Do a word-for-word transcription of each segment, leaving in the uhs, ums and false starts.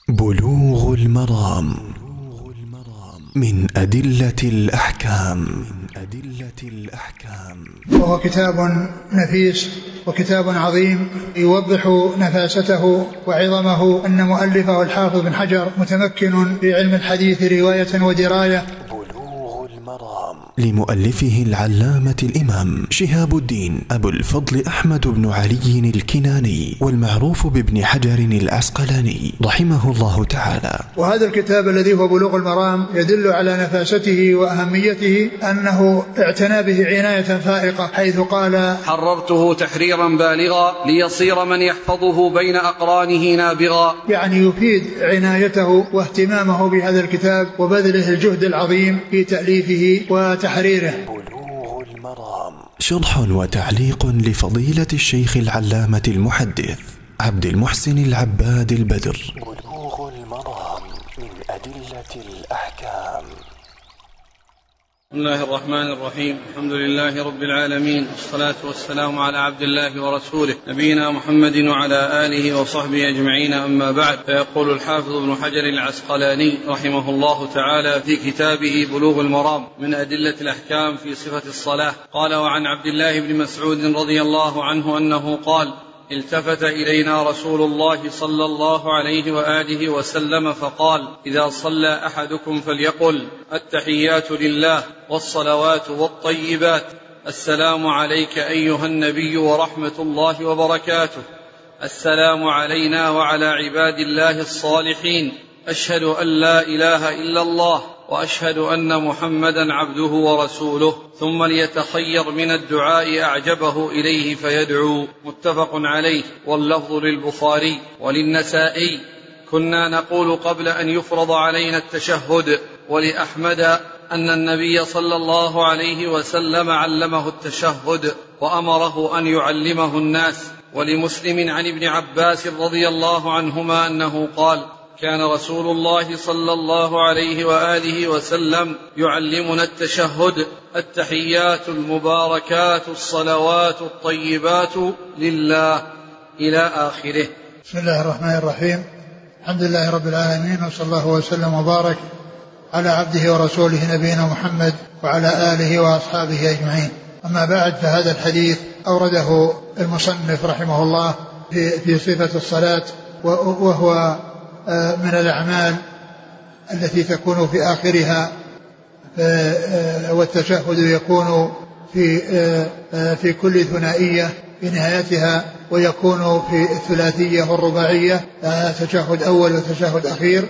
بلوغ المرام من أدلة الأحكام. وهو كتاب نفيس وكتاب عظيم يوضح نفاسته وعظمه. أن مؤلفه الحافظ بن حجر متمكن في علم الحديث رواية ودراية. لمؤلفه العلامة الإمام شهاب الدين أبو الفضل أحمد بن علي الكناني، والمعروف بابن حجر العسقلاني رحمه الله تعالى. وهذا الكتاب الذي هو بلوغ المرام يدل على نفاسته وأهميته، أنه اعتنى به عناية فائقة، حيث قال: حررته تحريرا بالغا ليصير من يحفظه بين أقرانه نابغا. يعني يفيد عنايته واهتمامه بهذا الكتاب وبذله الجهد العظيم في تأليفه وتحريره. بلوغ المرام شرح وتعليق لفضيلة الشيخ العلامة المحدث عبد المحسن العباد البدر. بلوغ المرام من أدلة الأحكام. بسم الله الرحمن الرحيم. الحمد لله رب العالمين، والصلاة والسلام على عبد الله ورسوله نبينا محمد وعلى آله وصحبه أجمعين، أما بعد. فيقول الحافظ ابن حجر العسقلاني رحمه الله تعالى في كتابه بلوغ المرام من أدلة الأحكام في صفة الصلاة، قال: وعن عبد الله بن مسعود رضي الله عنه أنه قال: التفت إلينا رسول الله صلى الله عليه وآله وسلم فقال: إذا صلى أحدكم فليقل: التحيات لله والصلوات والطيبات، السلام عليك أيها النبي ورحمة الله وبركاته، السلام علينا وعلى عباد الله الصالحين، أشهد أن لا إله إلا الله وأشهد أن محمدا عبده ورسوله، ثم ليتخير من الدعاء أعجبه إليه فيدعو. متفق عليه، واللفظ للبخاري وللنسائي: كنا نقول قبل أن يفرض علينا التشهد. ولأحمد أن النبي صلى الله عليه وسلم علمه التشهد وأمره أن يعلمه الناس. ولمسلم عن ابن عباس رضي الله عنهما أنه قال: كان رسول الله صلى الله عليه وآله وسلم يعلمنا التشهد: التحيات المباركات الصلوات الطيبات لله، إلى آخره. بسم الله الرحمن الرحيم. الحمد لله رب العالمين، وصلى الله وسلم وبارك على عبده ورسوله نبينا محمد وعلى آله وأصحابه أجمعين. أما بعد، فهذا الحديث أورده المصنف رحمه الله في, في صفة الصلاة، وهو من الأعمال التي تكون في آخرها، والتشهد يكون في في كل ثنائية في نهايتها، ويكون في الثلاثية والرباعية، تشهد أول وتشهد أخير.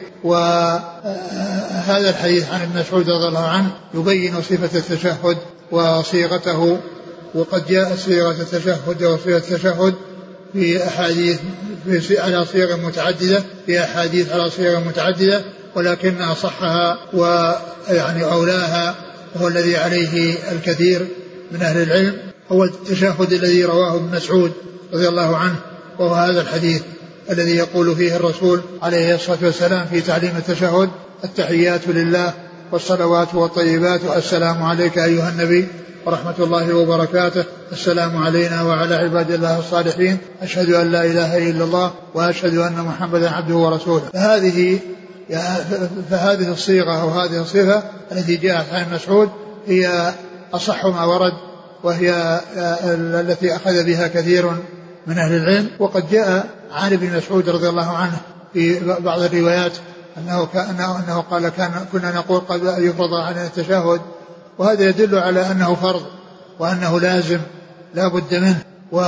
وهذا الحديث عن ابن مسعود رضي الله عنه يبين صفة التشهد وصيغته، وقد جاء صيغة التشهد وصيغة التشهد في أحاديث في على صيغ متعددة في أحاديث على صيغ متعددة، ولكن أصحها ويعني أولاها هو الذي عليه الكثير من أهل العلم، هو التشهد الذي رواه ابن مسعود رضي الله عنه، وهو هذا الحديث الذي يقول فيه الرسول عليه الصلاة والسلام في تعليم التشهد: التحيات لله والصلوات والطيبات، السلام عليك أيها النبي ورحمة الله وبركاته، السلام علينا وعلى عباد الله الصالحين، أشهد أن لا إله إلا الله وأشهد أن محمدا عبده ورسوله. فهذه فهذه الصيغة وهذه الصفة التي جاءت عن مسعود هي أصح ما ورد، وهي التي أخذ بها كثير من أهل العلم. وقد جاء عن ابن مسعود رضي الله عنه في بعض الروايات أنه, أنه قال: كان كنا نقول قبل أن يفرض علينا التشهد، وهذا يدل على أنه فرض وأنه لازم لا بد منه،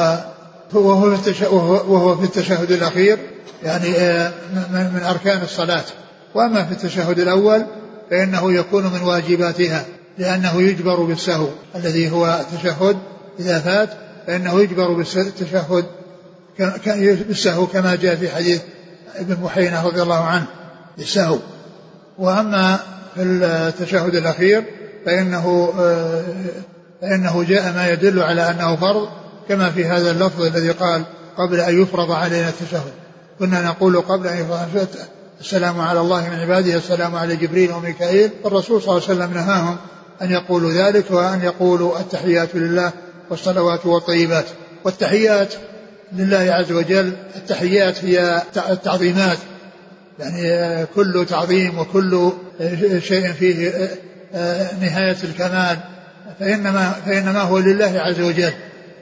وهو في التشهد الأخير يعني من أركان الصلاة. وأما في التشهد الأول فإنه يكون من واجباتها، لأنه يجبر بالسهو الذي هو التشهد إذا فات، فإنه يجبر بالتشهد بالسهو كما جاء في حديث ابن بحينة رضي الله عنه بالسهو. وأما في التشهد الأخير فإنه, فإنه جاء ما يدل على أنه فرض، كما في هذا اللفظ الذي قال: قبل أن يفرض علينا التشهد. كنا نقول قبل أن يفرض السلام على الله من عباده، السلام على جبريل وميكائيل. الرسول صلى الله عليه وسلم نهاهم أن يقولوا ذلك، وأن يقولوا التحيات لله والصلوات والطيبات. والتحيات لله عز وجل، التحيات هي التعظيمات يعني كل تعظيم وكل شيء فيه نهاية الكمال فإنما, فإنما هو لله عز وجل.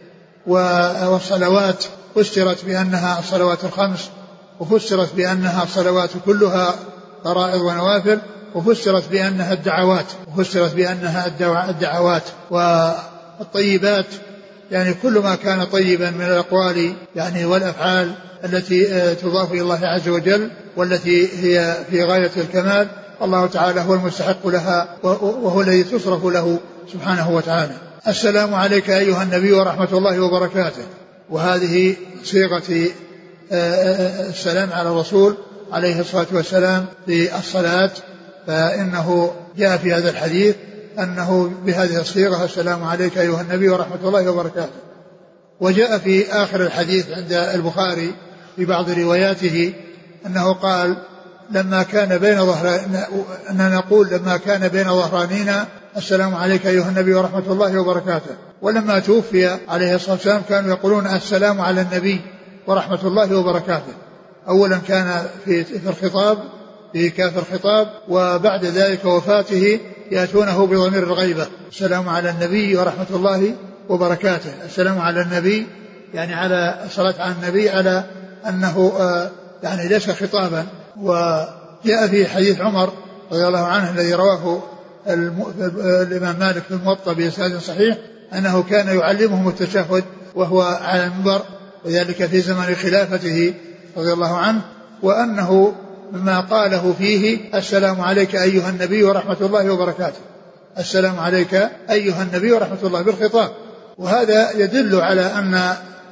والصلوات فسرت بأنها الصلوات الخمس، وفسرت بأنها الصلوات كلها فرائض ونوافل، وفسرت بأنها الدعوات وفسرت بأنها الدعوات والطيبات، يعني كل ما كان طيبا من الأقوال يعني والأفعال التي تضاف إلى الله عز وجل والتي هي في غاية الكمال، الله تعالى هو المستحق لها وهو الذي تصرف له سبحانه وتعالى. السلام عليك أيها النبي ورحمة الله وبركاته، وهذه صيغة السلام على الرسول عليه الصلاة والسلام في الصلاة، فإنه جاء في هذا الحديث أنه بهذه الصيغة السلام عليك أيها النبي ورحمة الله وبركاته. وجاء في آخر الحديث عند البخاري في بعض رواياته أنه قال لما كان بين ظهر أننا نقول لما كان بين ظهرانينا السلام عليك أيها النبي ورحمة الله وبركاته، ولما توفي عليه الصلاة والسلام كانوا يقولون السلام على النبي ورحمة الله وبركاته. أولا كان في الخطاب في كاف الخطاب، وبعد ذلك وفاته يأتونه بضمير الغيبة السلام على النبي ورحمة الله وبركاته. السلام على النبي يعني على الصلاة على النبي على أنه يعني ليس خطابا. وجاء في حديث عمر رضي الله عنه الذي رواه الإمام مالك في الموطأ بإسناد صحيح أنه كان يعلمهم التشهد وهو على المنبر، وذلك في زمن خلافته رضي الله عنه، وأنه مما قاله فيه السلام عليك أيها النبي ورحمة الله وبركاته، السلام عليك أيها النبي ورحمة الله بالخطاب. وهذا يدل على أن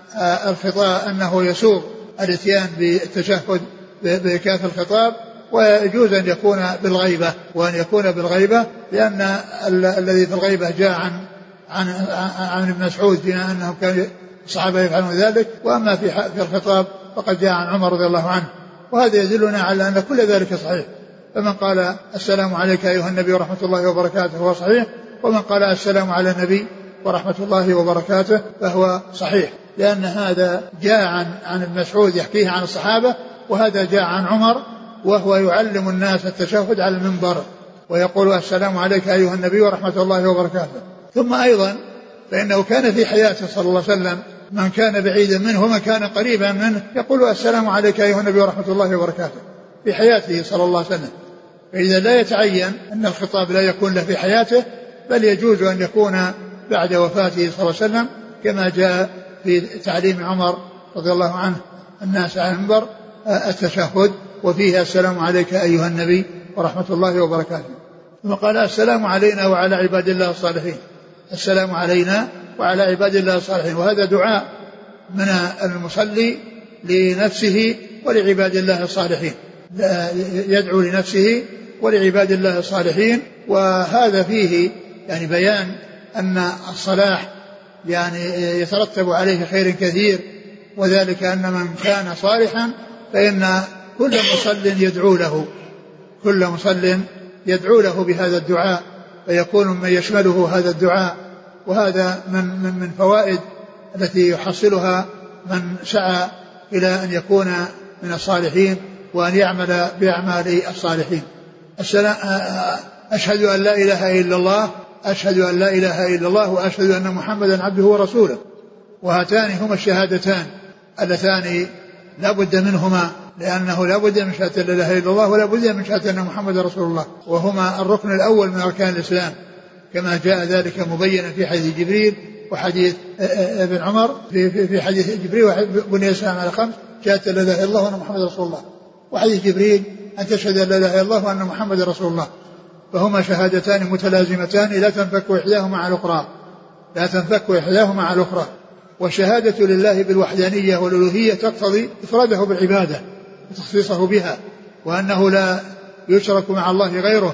الخطاب أنه يسوغ الاتيان بالتشهد بكاف الخطاب، ويجوز أن يكون بالغيبة وأن يكون بالغيبة لأن الذي في الغيبة جاء عن عن عن ابن مسعود فيما أنهم كانوا الصحابة يفعلون ذلك، وأما في في الخطاب فقد جاء عن عمر رضي الله عنه. وهذا يدلنا على أن كل ذلك صحيح، فمن قال السلام عليك أيها النبي ورحمة الله وبركاته هو صحيح، ومن قال السلام على النبي ورحمة الله وبركاته فهو صحيح، لأن هذا جاء عن عن ابن مسعود يحكيه عن الصحابة، وهذا جاء عن عمر وهو يعلم الناس التشهد على المنبر ويقول السلام عليك أيها النبي ورحمة الله وبركاته. ثم أيضا فإنه كان في حياته صلى الله عليه وسلم من كان بعيدا منه ومن كان قريبا منه يقول السلام عليك أيها النبي ورحمة الله وبركاته في حياته صلى الله عليه وسلم. فإذا لا يتعين أن الخطاب لا يكون له في حياته، بل يجوز أن يكون بعد وفاته صلى الله عليه وسلم، كما جاء في تعليم عمر رضي الله عنه الناس على المنبر التشهد وفيها السلام عليك أيها النبي ورحمة الله وبركاته. ثم قال السلام علينا وعلى عباد الله الصالحين، السلام علينا وعلى عباد الله الصالحين، وهذا دعاء من المصلي لنفسه ولعباد الله الصالحين، يدعو لنفسه ولعباد الله الصالحين. وهذا فيه يعني بيان أن الصلاح يعني يترتب عليه خير كثير، وذلك أن من كان صالحا فإن كل مصل يدعو له كل مصل يدعو له بهذا الدعاء، فيكون من يشمله هذا الدعاء. وهذا من, من, من فوائد التي يحصلها من سعى إلى أن يكون من الصالحين وأن يعمل بأعمال الصالحين. أشهد أن لا إله إلا الله أشهد أن لا إله إلا الله وأشهد أن محمدا عبده ورسوله، وهاتان هما الشهادتان اللتان لا بد منهما، لأنه لا بد من شهادة لا إله إلا الله ولا بد من شهادة أن محمد رسول الله، وهما الركن الأول من أركان الإسلام، كما جاء ذلك مبينا في حديث جبريل وحديث ابن عمر في في حديث جبريل بني الإسلام على خمس: شهادة لا إله إلا الله وأن محمد رسول الله، وحديث جبريل أن تشهد لا إله إلا الله وأن محمد رسول الله. فهما شهادتان متلازمتان لا تنفك إحداهما مع الأخرى لا تنفك إحداهما مع الأخرى. والشهادة لله بالوحدانية والألوهية تقتضي إفراده بالعبادة وتخصيصه بها، وأنه لا يشرك مع الله غيره.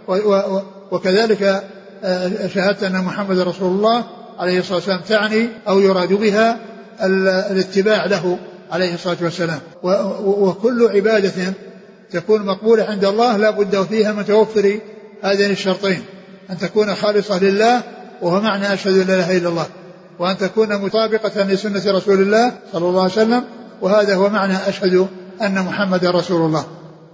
وكذلك شهادة أن محمد رسول الله عليه الصلاة والسلام تعني أو يراد بها الاتباع له عليه الصلاة والسلام. وكل عبادة تكون مقبولة عند الله لا بد فيها من توفر هذين الشرطين: أن تكون خالصة لله وهو معنى أشهد أن لا إله إلا الله، وأن تكون مطابقة لسنة رسول الله صلى الله عليه وسلم، وهذا هو معنى أشهد أن محمد رسول الله.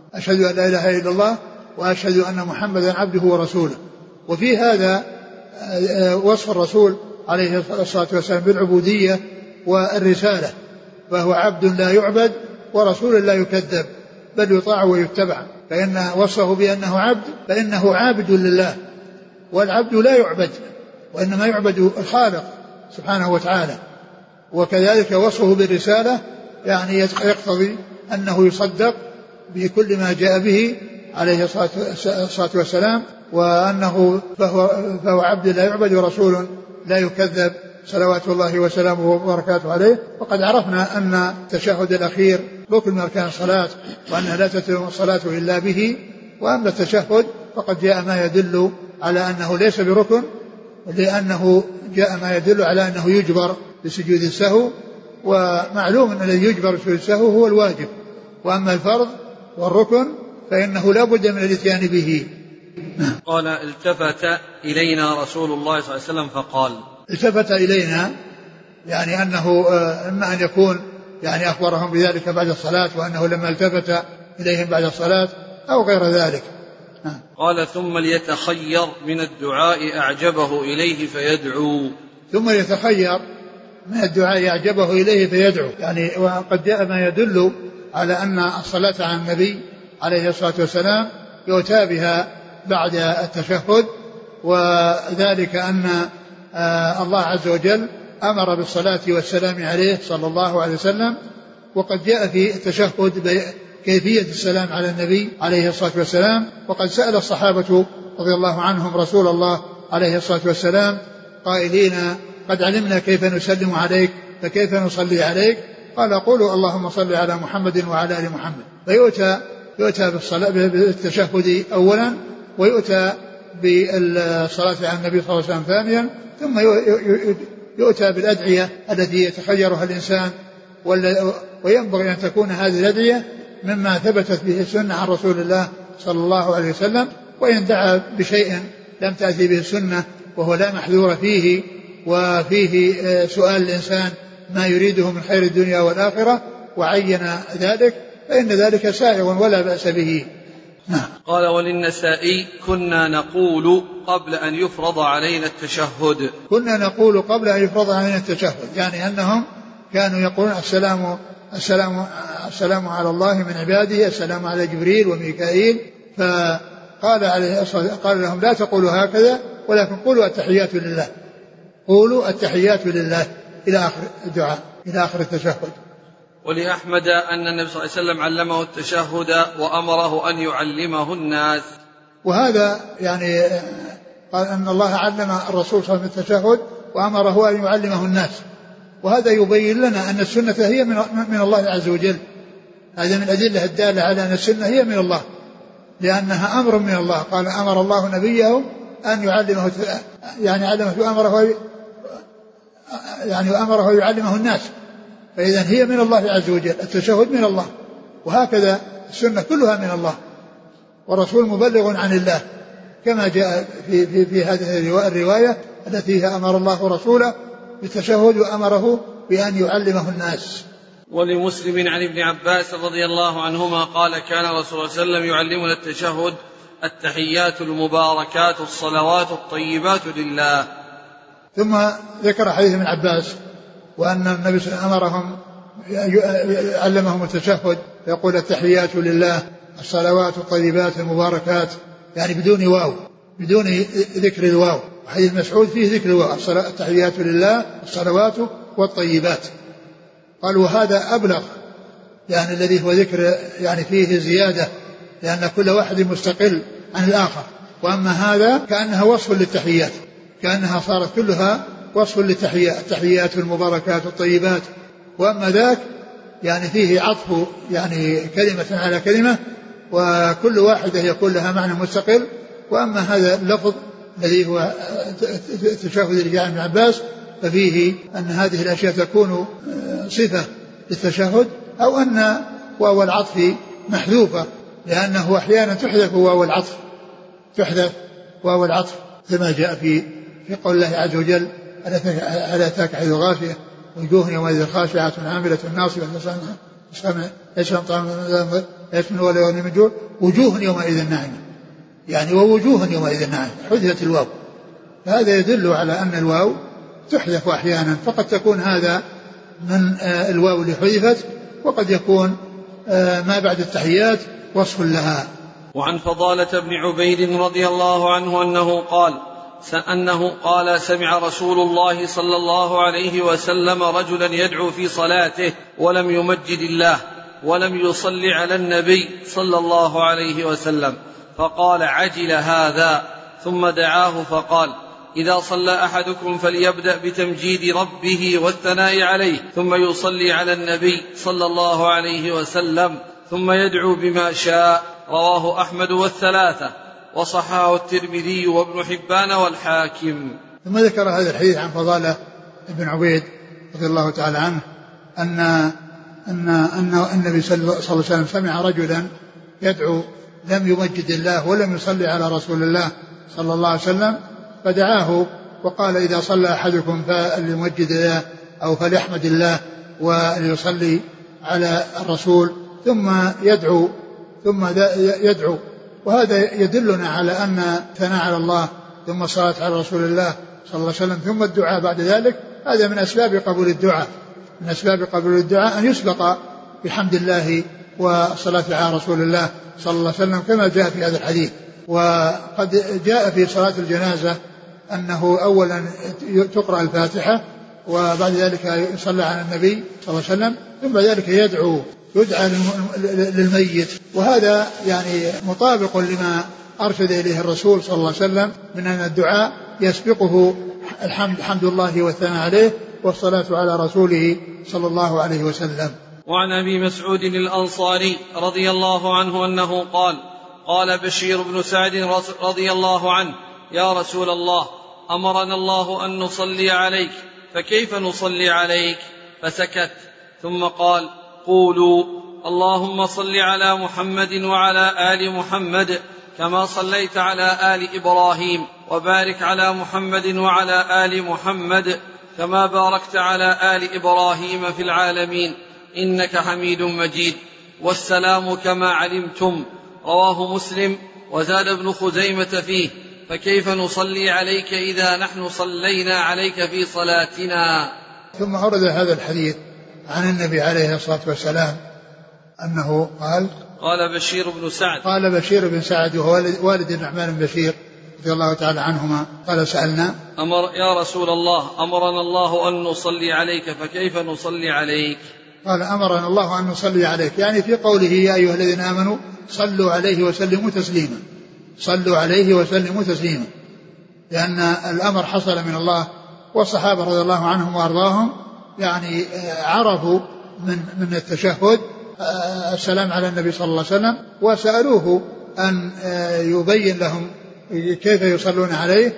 أشهد أن لا إله إلا الله وأشهد أن محمدا عبده ورسوله. وفي هذا وصف الرسول عليه الصلاة والسلام بالعبودية والرسالة، فهو عبد لا يعبد ورسول لا يكذب بل يطاع ويتبع، فإن وصفه بأنه عبد فإنه عابد لله، والعبد لا يعبد وإنما يعبد الخالق سبحانه وتعالى. وكذلك وصفه بالرسالة يعني يقتضي أنه يصدق بكل ما جاء به عليه الصلاة والسلام، وأنه فهو, فهو عبد لا يعبد ورسول لا يكذب صلوات الله وسلامه وبركاته عليه. وقد عرفنا أن التشهد الأخير ركن من أركان الصلاة، وأنها لا تتم الصلاة إلا به. وأما التشهد فقد جاء ما يدل على أنه ليس بركن، لأنه جاء ما يدل على أنه يجبر بسجود السهو، ومعلوم أن الذي يجبر بسجود السهو هو الواجب، وأما الفرض والركن فإنه لا بد من الاتيان به. قال التفت إلينا رسول الله صلى الله عليه وسلم فقال. التفت إلينا يعني أنه إما أن يكون يعني أخبرهم بذلك بعد الصلاة، وأنه لما التفت إليهم بعد الصلاة أو غير ذلك. قال ثم ليتخير من الدعاء أعجبه إليه فيدعو. ثم يتخير من الدعاء أعجبه إليه فيدعو، يعني وقد جاء ما يدل على أن الصلاة على النبي عليه الصلاة والسلام يؤتى بها بعد التشهد، وذلك أن الله عز وجل أمر بالصلاة والسلام عليه صلى الله عليه وسلم. وقد جاء في التشهد كيفية السلام على النبي عليه الصلاة والسلام، وقد سأل الصحابة رضي الله عنهم رسول الله عليه الصلاة والسلام قائلين قد علمنا كيف نسلم عليك فكيف نصلي عليك؟ قال قولوا اللهم صل على محمد وعلى آل محمد. فيؤتى يؤتى بالصلاة بالتشهد أولا، ويؤتى بالصلاة على النبي صلى الله عليه وسلم ثانيا، ثم يؤتى بالأدعية التي يتخيرها الإنسان، وينبغي أن تكون هذه الأدعية مما ثبتت به السنة عن رسول الله صلى الله عليه وسلم. وإن دعا بشيء لم تأتي به السنة وهو لا محذور فيه، وفيه سؤال الإنسان ما يريده من خير الدنيا والآخرة وعين ذلك، فإن ذلك سائغ ولا بأس به. قال وللنسائي كنا نقول قبل أن يفرض علينا التشهد. كنا نقول قبل أن يفرض علينا التشهد، يعني أنهم كانوا يقولون السلام السلام السلام على الله من عباده، السلام على جبريل وميكائيل. فقال عليه قال لهم لا تقولوا هكذا، ولكن قولوا التحيات لله، قولوا التحيات لله إلى آخر الدعاء إلى آخر التشهد. ولأحمد أن النبي صلى الله عليه وسلم علمه التشهد وأمره أن يعلمه الناس. وهذا يعني قال أن الله علم الرسول صلى الله عليه وسلم التشهد وأمره أن يعلمه الناس، وهذا يبين لنا أن السنة هي من الله عز وجل. هذا من الأدلة الدالة على أن السنة هي من الله، لأنها أمر من الله. قال أمر الله نبيه أن يعلمه، يعني علمه أمره يعني أمره يعلمه الناس، فإذا هي من الله عز وجل، التشهد من الله، وهكذا السنة كلها من الله، والرسول مبلغ عن الله كما جاء في, في, في هذه الرواية التي أمر الله رسوله بالتشهد وأمره بأن يعلمه الناس. ولمسلم عن ابن عباس رضي الله عنهما قال كان رسول الله صلى الله عليه وسلم يعلمنا التشهد التحيات المباركات الصلوات الطيبات لله. ثم ذكر حديث ابن عباس وأن النبي صلى الله عليه وسلم أمرهم علمهم التشهد، يقول التحيات لله الصلوات الطيبات المباركات، يعني بدون واو، بدون ذكر الواو. حديث مسعود فيه ذكر الواو، التحيات لله الصلوات والطيبات. قال وهذا أبلغ، يعني الذي هو ذكر يعني فيه زيادة، لأن كل واحد مستقل عن الآخر. وأما هذا كأنها وصف للتحيات، كأنها صارت كلها وصف للتحيات، التحيات المباركات الطيبات. وأما ذاك يعني فيه عطف يعني كلمة على كلمة، وكل واحدة يكون لها معنى مستقل. وأما هذا اللفظ الذي هو التشهد اللي جاء عن ابن عباس ففيه أن هذه الأشياء تكون صفة للتشهد، أو أن واو العطف محذوفة، لأنه أحيانا تحذف واو العطف، تحذف واو العطف كما جاء في في قول الله عز وجل ألا أتاك حديث غاشية وجوه يومئذ خاشعة عاملة ناصبة ليس من ولا من جوع وجوه يومئذ ناعمة، يعني ووجوه يومئذ ناعمة حذفت الواو. هذا يدل على أن الواو تحذف أحيانا، فقد تكون هذا من الواو اللي حذفت، وقد يكون ما بعد التحيات وصف لها. وعن فضالة بن عبيد رضي الله عنه أنه قال أنه قال سمع رسول الله صلى الله عليه وسلم رجلا يدعو في صلاته ولم يمجد الله ولم يصلي على النبي صلى الله عليه وسلم، فقال عجل هذا، ثم دعاه فقال إذا صلى أحدكم فليبدأ بتمجيد ربه والثناء عليه، ثم يصلي على النبي صلى الله عليه وسلم، ثم يدعو بما شاء. رواه أحمد والثلاثة، وصححه الترمذي وابن حبان والحاكم. ثم ذكر هذا الحديث عن فضالة بن عبيد رضي الله تعالى عنه أن أن أن النبي صلى الله عليه وسلم سمع رجلا يدعو لم يمجد الله ولم يصلي على رسول الله صلى الله عليه وسلم، فدعاه وقال إذا صلى أحدكم فليمجد الله أو فليحمد الله وليصلي على الرسول، ثم يدعو ثم يدعو. وهذا يدلنا على أن ثناء على الله ثم الصلاة على رسول الله صلى الله عليه وسلم ثم الدعاء بعد ذلك، هذا من أسباب قبول الدعاء، من أسباب قبول الدعاء أن يسبق بحمد الله والصلاة على رسول الله صلى الله عليه وسلم كما جاء في هذا الحديث. وقد جاء في صلاة الجنازة أنه أولا تقرأ الفاتحة وبعد ذلك يصلى على النبي صلى الله عليه وسلم، ثم ذلك يدعو يدعى للميت. وهذا يعني مطابق لما أرشد إليه الرسول صلى الله عليه وسلم من أن الدعاء يسبقه الحمد حمد الله والثناء عليه والصلاة على رسوله صلى الله عليه وسلم. وعن أبي مسعود الأنصاري رضي الله عنه أنه قال قال بشير بن سعد رضي الله عنه يا رسول الله أمرنا الله أن نصلي عليك فكيف نصلي عليك؟ فسكت، ثم قال قولوا اللهم صل على محمد وعلى آل محمد كما صليت على آل إبراهيم، وبارك على محمد وعلى آل محمد كما باركت على آل إبراهيم في العالمين إنك حميد مجيد، والسلام كما علمتم. رواه مسلم. وزاد ابن خزيمة فيه فكيف نصلي عليك إذا نحن صلينا عليك في صلاتنا. ثم أورد هذا الحديث عن النبي عليه الصلاة والسلام أنه قال قال بشير بن سعد قال بشير بن سعد وهو والد النعمان بن بشير رضي الله تعالى عنهما قال سألنا أمر يا رسول الله أمرنا الله أن نصلي عليك فكيف نصلي عليك؟ قال أمرنا الله أن نصلي عليك، يعني في قوله يا أيها الذين آمنوا صلوا عليه وسلموا تسليما، صلوا عليه وسلموا تسليما، لأن الأمر حصل من الله، والصحابة رضي الله عنهم وأرضاهم يعني عرفوا من من التشهد السلام على النبي صلى الله عليه وسلم، وسألوه أن يبين لهم كيف يصلون عليه،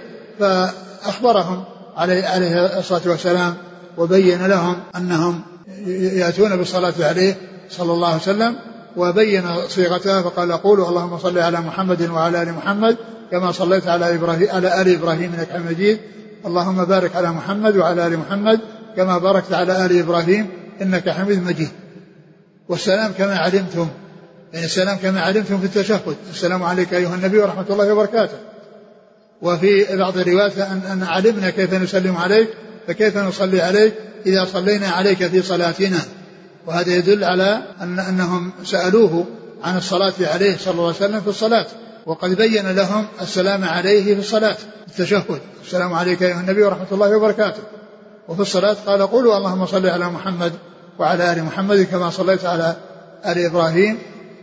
فأخبرهم عليه, عليه الصلاة والسلام وبين لهم أنهم يأتون بالصلاة عليه صلى الله عليه وسلم، وبين صيغتها فقال قولوا اللهم صل على محمد وعلى آل محمد كما صليت على إبراهيم على آل إبراهيم إنك حميد مجيد، اللهم بارك على محمد وعلى آل محمد كما باركت على آل إبراهيم إنك حميد مجيد. والسلام كما علمتم، يعني السلام كما علمتم في التشهد، السلام عليك أيها النبي ورحمة الله وبركاته. وفي بعض الروايات أن, أن علمنا كيف نسلم عليك فكيف نصلي عليك إذا صلينا عليك في صلاتنا. وهذا يدل على أن أنهم سألوه عن الصلاة عليه صلى الله عليه وسلم في الصلاة، وقد بين لهم السلام عليه في الصلاة التشهد، السلام عليك أيها النبي ورحمة الله وبركاته. وفي الصلاة قال قولوا اللهم صل على محمد وعلى آل محمد كما صليت على آل إبراهيم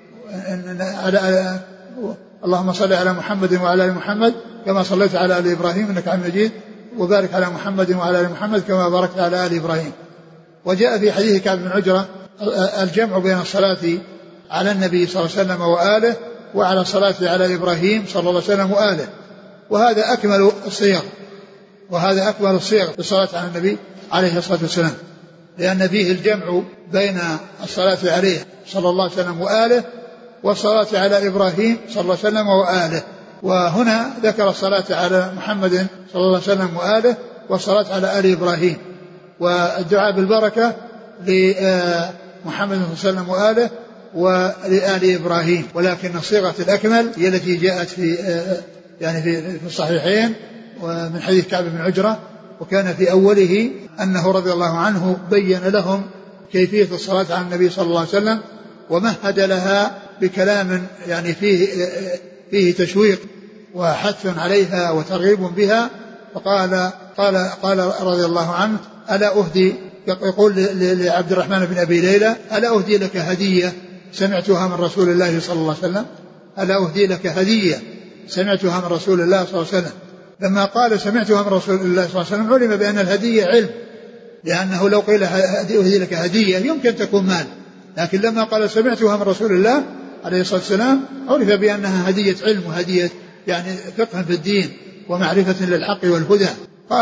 على اللهم صل على محمد وعلى آل محمد كما صليت على آل إبراهيم إنك حميد مجيد، وبارك على محمد وعلى آل محمد كما باركت على آل إبراهيم. وجاء في حديث كعب بن عجرة الجمع بين الصلاة على النبي صلى الله عليه وسلم وآله وعلى الصلاة على إبراهيم صلى الله عليه وسلم وآله، وهذا أكمل الصيغ، وهذا أكمل الصيغ في الصلاة على النبي عليه الصلاة والسلام، لأن فيه الجمع بين الصلاة عليه صلى الله عليه وسلم وآله والصلاة على إبراهيم صلى الله عليه وسلم وآله. وهنا ذكر الصلاة على محمد صلى الله عليه وسلم وآله والصلاة على آل إبراهيم، والدعاء بالبركة لمحمد صلى الله عليه وسلم وآله ولآل إبراهيم، ولكن صيغة الأكمل هي التي جاءت في يعني في الصحيحين ومن حديث كعب بن عجرة، وكان في أوله أنه رضي الله عنه بين لهم كيفية الصلاة على النبي صلى الله عليه وسلم ومهد لها بكلام يعني فيه فيه تشويق وحث عليها وترغيب بها. فقال قال قال رضي الله عنه: ألا أهدي، يقول لعبد الرحمن بن أبي ليلى: ألا أهدي لك هدية سمعتها من رسول الله صلى الله عليه وسلم؟ ألا أهدي لك هدية سمعتها من رسول الله صلى الله عليه وسلم. لما قال سمعتها من رسول الله صلى الله عليه وسلم علم بأن الهدية علم، لأنه لو قيل أهدي لك هدية يمكن تكون مال، لكن لما قال سمعتها من رسول الله عليه الصلاة والسلام عرف بأنها هدية علم وهدية يعني فقه في الدين ومعرفة للحق والهدى.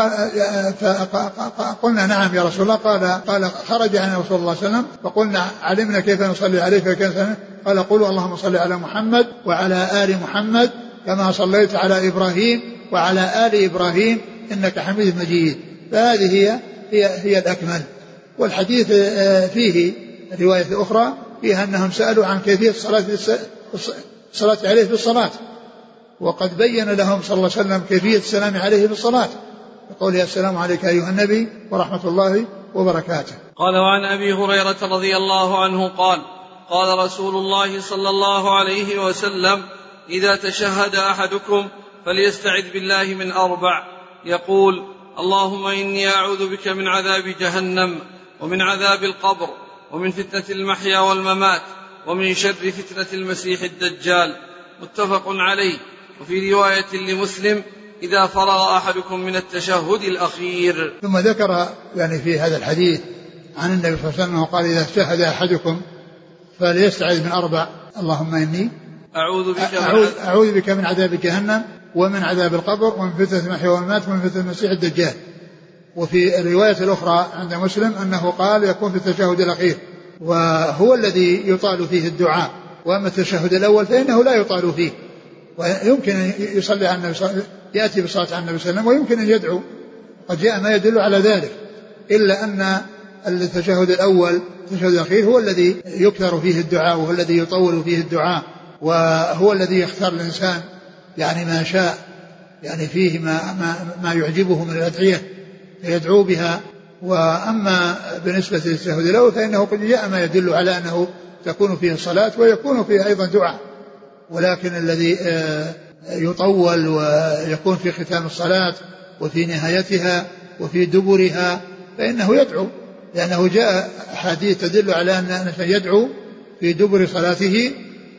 فقلنا: نعم يا رسول الله. قال قال خرج عن رسول الله صلى الله عليه وسلم فقلنا: علمنا كيف نصلي عليك كيف. قال: قولوا اللهم صل على محمد وعلى آل محمد كما صليت على إبراهيم وعلى آل إبراهيم إنك حميد مجيد. فهذه هي هي, هي الأكمل. والحديث فيه رواية أخرى فيها أنهم سألوا عن كيفية الصلاة الصلاة عليه في الصلاة، وقد بين لهم صلى الله عليه وسلم كيفية السلام عليه في الصلاة، يقول: السلام عليك أيها النبي ورحمة الله وبركاته. قال: وعن أبي هريرة رضي الله عنه قال: قال رسول الله صلى الله عليه وسلم: إذا تشهد أحدكم فليستعذ بالله من أربع، يقول: اللهم إني أعوذ بك من عذاب جهنم ومن عذاب القبر ومن فتنة المحيا والممات ومن شر فتنة المسيح الدجال. متفق عليه. وفي رواية لمسلم: إذا فرغ أحدكم من التشهد الأخير. ثم ذكر يعني في هذا الحديث عن النبي صلى الله عليه وسلم قال: إذا تشهد أحدكم فليستعذ من أربع: اللهم إني أعوذ بك, أعوذ, أعوذ بك من عذاب جهنم ومن عذاب القبر ومن فتنة المحيا والممات ومن فتنة المسيح الدجال. وفي الرواية الأخرى عند مسلم أنه قال: يكون في التشهد الأخير، وهو الذي يطال فيه الدعاء، وأما التشهد الأول فإنه لا يطال فيه، ويمكن أن يصلي على النبي، يأتي بالصلاة على النبي صلى الله عليه وسلم، ويمكن أن يدعو، قد جاء ما يدل على ذلك، إلا أن التشهد الأول التشهد الأخير هو الذي يكثر فيه الدعاء، وهو الذي يطول فيه الدعاء، وهو الذي يختار الإنسان يعني ما شاء، يعني فيه ما, ما, ما يعجبه من الأدعية يدعو بها. وأما بالنسبة للتشهد الأول فإنه قد جاء ما يدل على أنه تكون فيه الصلاة ويكون فيه أيضا دعاء، ولكن الذي يطول ويكون في ختام الصلاة وفي نهايتها وفي دبرها فإنه يدعو، لأنه جاء حديث تدل على أن يدعو في دبر صلاته،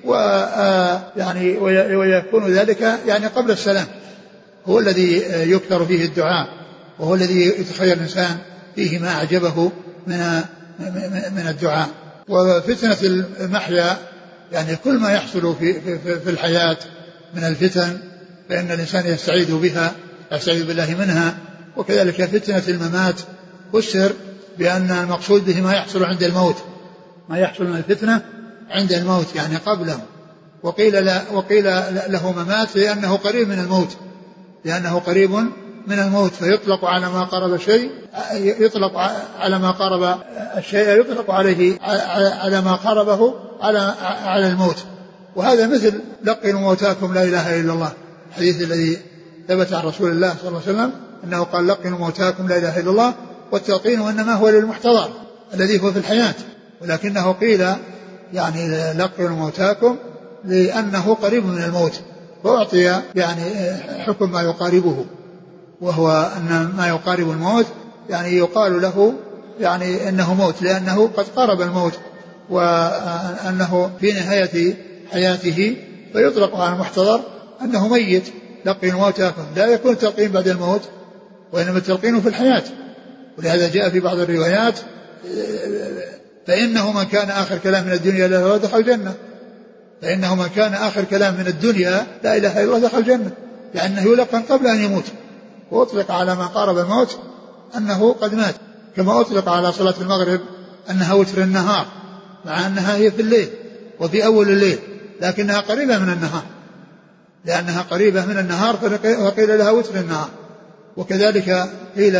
ويعني ويكون ذلك يعني قبل السلام، هو الذي يكثر فيه الدعاء، وهو الذي يتخير الإنسان فيه ما أعجبه من من الدعاء. وفتنة المحيا يعني كل ما يحصل في في, في الحياة من الفتن فإن الإنسان يستعيذ بها يستعيذ بالله منها. وكذلك فتنة الممات فسر بأن المقصود به ما يحصل عند الموت، ما يحصل من الفتنة عند الموت يعني قبله. وقيل لا وقيل له ممات لأنه قريب من الموت، لأنه قريب من الموت، فيطلق على ما قرب شيء يطلق على ما قرب الشيء يطلق عليه على ما قربه على على الموت. وهذا مثل لقنوا موتاكم لا إله إلا الله، الحديث الذي ثبت عن رسول الله صلى الله عليه وسلم أنه قال: لقنوا موتاكم لا إله إلا الله. والتلقين إنما هو للمحتضر الذي هو في الحياة، ولكنه قيل يعني لقنوا موتاكم لأنه قريب من الموت، فأعطي يعني حكم ما يقاربه، وهو أن ما يقارب الموت يعني يقال له يعني أنه موت لأنه قد قارب الموت، وأنه في نهاية حياته فيطلق على المحتضر أنه ميت. لقنوا موتاكم لا يكون التلقين بعد الموت، وإنما التلقين في الحياة. ولهذا جاء في بعض الروايات: فإنه من كان آخر كلام من الدنيا لا إله إلا الله دخل الجنة. فإنه من كان آخر كلام من الدنيا لا إله إلا الله دخل الجنة، لأنه يلقن قبل أن يموت. وأطلق على ما قارب الموت أنه قد مات، كما أطلق على صلاة المغرب أنها وتر النهار، مع أنها هي في الليل وفي أول الليل، لكنها قريبة من النهار، لأنها قريبة من النهار فقيل لها وتر النهار. وكذلك قيل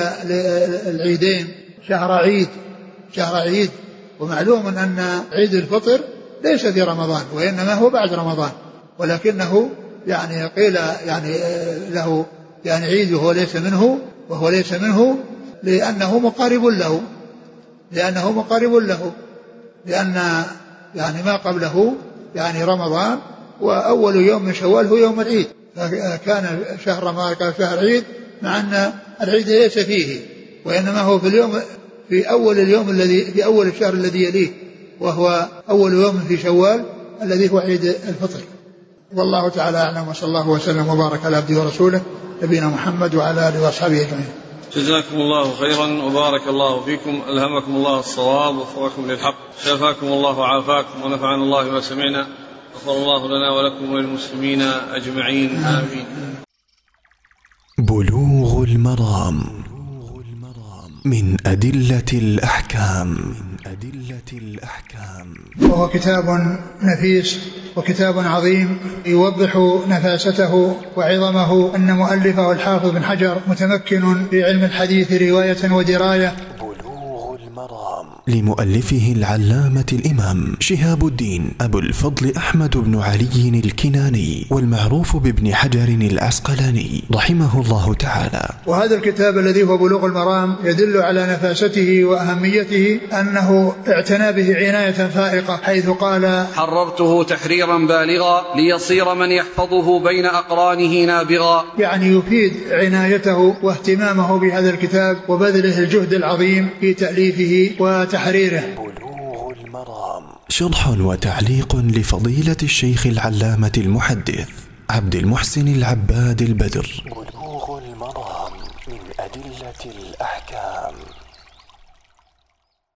العيدين شهر عيد شهر عيد ومعلوم أن عيد الفطر ليس في رمضان وإنما هو بعد رمضان، ولكنه يعني قيل يعني له يعني عيد وهو ليس منه وهو ليس منه لأنه مقارب له لأنه مقارب له لأن يعني ما قبله يعني رمضان، وأول يوم من شوال هو يوم العيد، فكان شهر رمضان كان شهر عيد مع أن العيد ليس فيه، وإنما هو في اليوم في أول اليوم الذي في أول الشهر الذي يليه، وهو أول يوم في شوال الذي هو عيد الفطر. والله تعالى أعلم، وصلى الله وسلم وبارك على عبده ورسوله نبينا محمد وعلى آله وأصحابه أجمعين. جزاكم الله خيرا وبارك الله فيكم، ألهمكم الله الصواب ووفقكم للحق، شفاكم الله وعافاكم ونفعنا الله وسمعنا، غفر الله لنا ولكم وللمسلمين أجمعين، آمين. بلوغ المرام من أدلة الأحكام. أدلة الأحكام وهو كتاب نفيس وكتاب عظيم يوضح نفاسته وعظمه، أن مؤلفه الحافظ بن حجر متمكن في علم الحديث رواية ودراية. بلوغ المرام لمؤلفه العلامة الإمام شهاب الدين أبو الفضل أحمد بن علي الكناني، والمعروف بابن حجر العسقلاني رحمه الله تعالى. وهذا الكتاب الذي هو بلوغ المرام يدل على نفاسته وأهميته، أنه اعتنى به عناية فائقة، حيث قال: حررته تحريرا بالغا ليصير من يحفظه بين أقرانه نابغا. يعني يفيد عنايته واهتمامه بهذا الكتاب وبذله الجهد العظيم في تأليفه وتحريره. بلوغ المرام شرح وتعليق لفضيلة الشيخ العلامة المحدث عبد المحسن العباد البدر. بلوغ المرام من أدلة الأحكام.